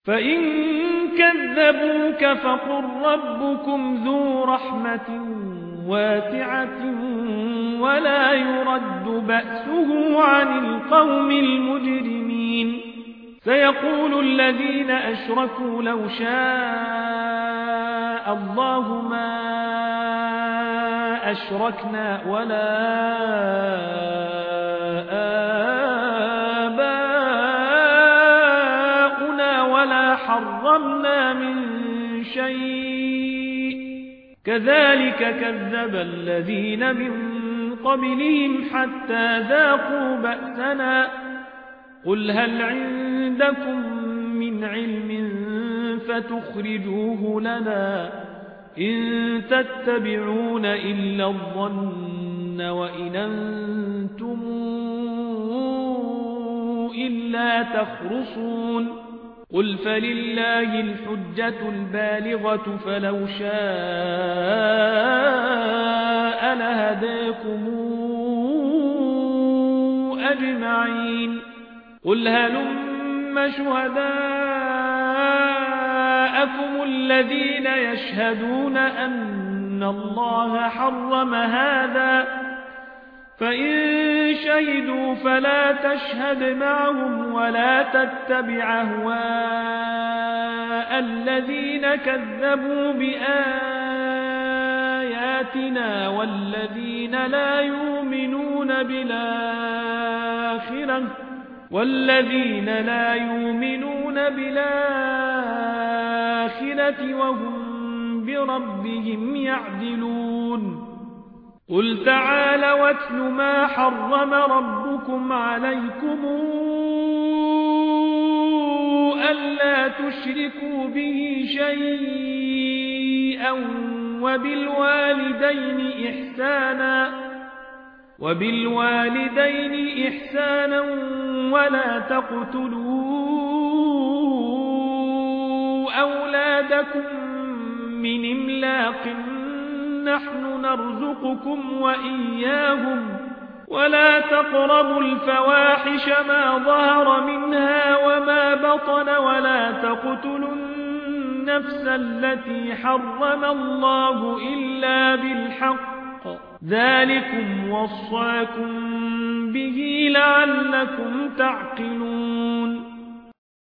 فإن كذبوك فقل ربكم ذو رحمة واسعة ولا يرد بأسه عن القوم المجرمين سيقول الذين أشركوا لو شاء الله ما أشركنا ولا آباؤنا ولا حرمنا من شيء كذلك كذب الذين من قبلهم حتى ذاقوا بأسنا قل هل عندكم من علم فتخرجوه لنا إن تتبعون إلا الظن وإن أنتم إلا تخرصون قل فلله الحجة البالغة فلو شاء لهداكم أجمعين قل هلم شهداءكم الذين يشهدون أن الله حرم هذا فإن شهدوا فلا تشهد معهم ولا تتبع أهواء الذين كذبوا بآياتنا والذين لا يؤمنون بالآخرة وهم بربهم يعدلون قل تعالوا واتل ما حرم ربكم عليكم ألا تشركوا به شيئا وبالوالدين إحسانا ولا تقتلوا أولادكم من إملاق نحن نرزقكم وإياهم ولا تقربوا الفواحش ما ظهر منها وما بطن ولا تقتلوا النفس التي حرم الله إلا بالحق ذلكم وصاكم به لعلكم تعقلون